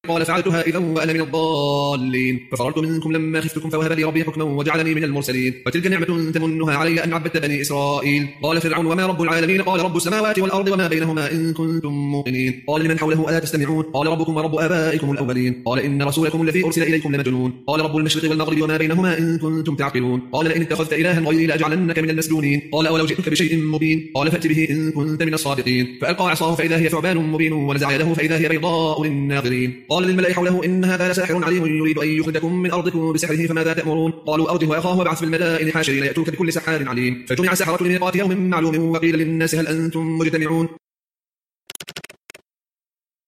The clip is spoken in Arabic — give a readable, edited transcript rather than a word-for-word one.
قال فعلتها إذا وأنا من الضالين ففررت منكم لما خفتكم فوهب لي ربي حكما وجعلني من المرسلين وتلك نعمة تمنها علي أن عبدت بني إسرائيل قال فرعون وما رب العالمين قال رب السماوات والأرض وما بينهما إن كنتم موقنين قال لمن حوله ألا تستمعون قال ربكم ورب آبائكم الأولين قال إن رسولكم الذي أرسل إليكم لمجنون قال رب المشرق والمغرب وما بينهما إن كنتم تعقلون قال لئن اتخذت إلها غيري لأجعلنك من المسجونين قال أولو جئتك بشيء مبين قال فأت به إن كنت من الصادقين فألقى عصاه فإذا هي ثعبان مبين ونزع يده فإذا هي بيضاء للناظرين قال للملأ حوله إن هذا لساحر عليم يريد أن يخرجكم من أرضكم بسحره فماذا تأمرون قالوا أرجه وأخاه وابعث في المدائن حاشرين يأتوك بكل سحار عليم فجمع السحرة لميقات يوم معلوم وقيل للناس هل أنتم مجتمعون